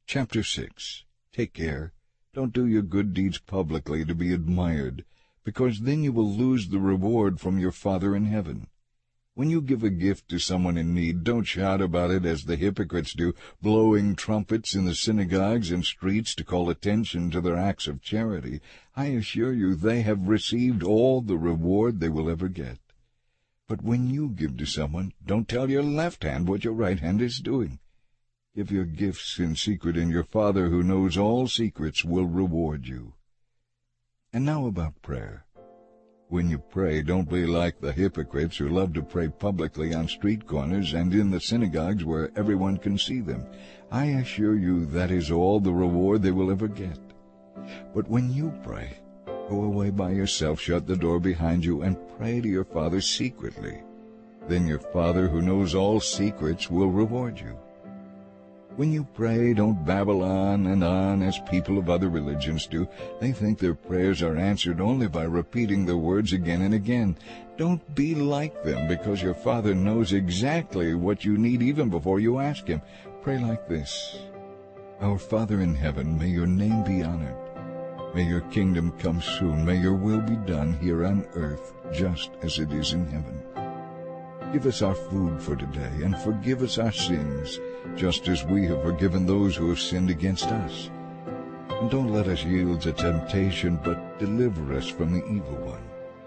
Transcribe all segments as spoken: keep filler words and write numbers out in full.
Chapter six. Take care. Don't do your good deeds publicly to be admired, because then you will lose the reward from your Father in heaven. When you give a gift to someone in need, don't shout about it as the hypocrites do, blowing trumpets in the synagogues and streets to call attention to their acts of charity. I assure you they have received all the reward they will ever get. But when you give to someone, don't tell your left hand what your right hand is doing. Give your gifts in secret, and your Father who knows all secrets will reward you. And now about prayer. When you pray, don't be like the hypocrites who love to pray publicly on street corners and in the synagogues where everyone can see them. I assure you that is all the reward they will ever get. But when you pray, go away by yourself, shut the door behind you, and pray to your Father secretly. Then your Father who knows all secrets will reward you. When you pray, don't babble on and on as people of other religions do. They think their prayers are answered only by repeating the words again and again. Don't be like them, because your Father knows exactly what you need even before you ask Him. Pray like this: Our Father in heaven, may your name be honored. May your kingdom come soon. May your will be done here on earth, just as it is in heaven. Give us our food for today, and forgive us our sins, just as we have forgiven those who have sinned against us. And don't let us yield to temptation, but deliver us from the evil one.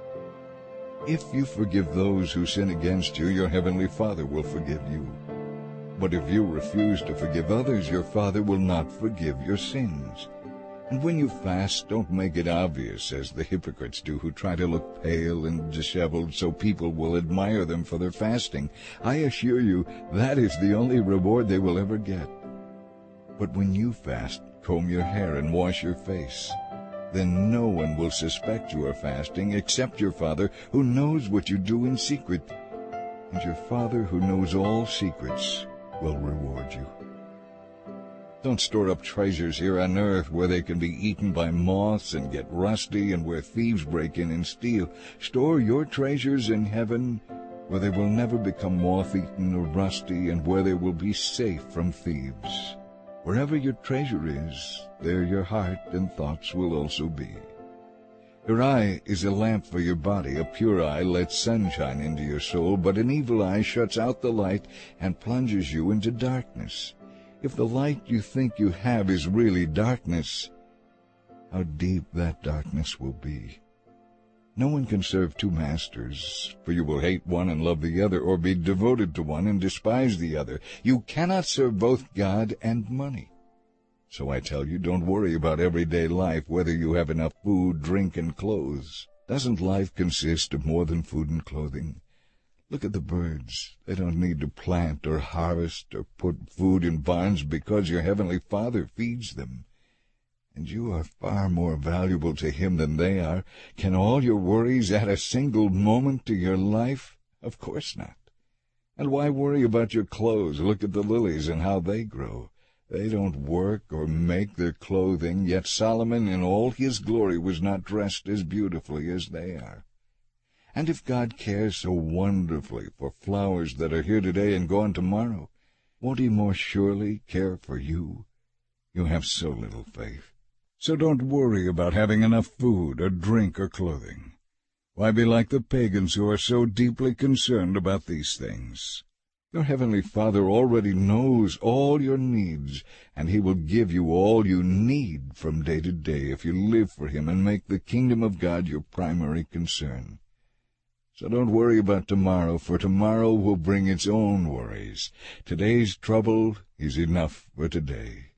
If you forgive those who sin against you, your heavenly Father will forgive you. But if you refuse to forgive others, your Father will not forgive your sins. And when you fast, don't make it obvious, as the hypocrites do, who try to look pale and disheveled so people will admire them for their fasting. I assure you that is the only reward they will ever get. But when you fast, comb your hair and wash your face. Then no one will suspect you are fasting except your Father, who knows what you do in secret. And your Father, who knows all secrets, will reward you. Don't store up treasures here on earth where they can be eaten by moths and get rusty, and where thieves break in and steal. Store your treasures in heaven, where they will never become moth-eaten or rusty, and where they will be safe from thieves. Wherever your treasure is, there your heart and thoughts will also be. Your eye is a lamp for your body. A pure eye lets sunshine into your soul, but an evil eye shuts out the light and plunges you into darkness. If the light you think you have is really darkness, how deep that darkness will be. No one can serve two masters, for you will hate one and love the other, or be devoted to one and despise the other. You cannot serve both God and money. So I tell you, don't worry about everyday life, whether you have enough food, drink, and clothes. Doesn't life consist of more than food and clothing? Look at the birds. They don't need to plant or harvest or put food in barns, because your heavenly Father feeds them. And you are far more valuable to Him than they are. Can all your worries add a single moment to your life? Of course not. And why worry about your clothes? Look at the lilies and how they grow. They don't work or make their clothing, yet Solomon in all his glory was not dressed as beautifully as they are. And if God cares so wonderfully for flowers that are here today and gone tomorrow, won't He more surely care for you? You have so little faith. So don't worry about having enough food or drink or clothing. Why be like the pagans who are so deeply concerned about these things? Your heavenly Father already knows all your needs, and He will give you all you need from day to day if you live for Him and make the kingdom of God your primary concern. So don't worry about tomorrow, for tomorrow will bring its own worries. Today's trouble is enough for today.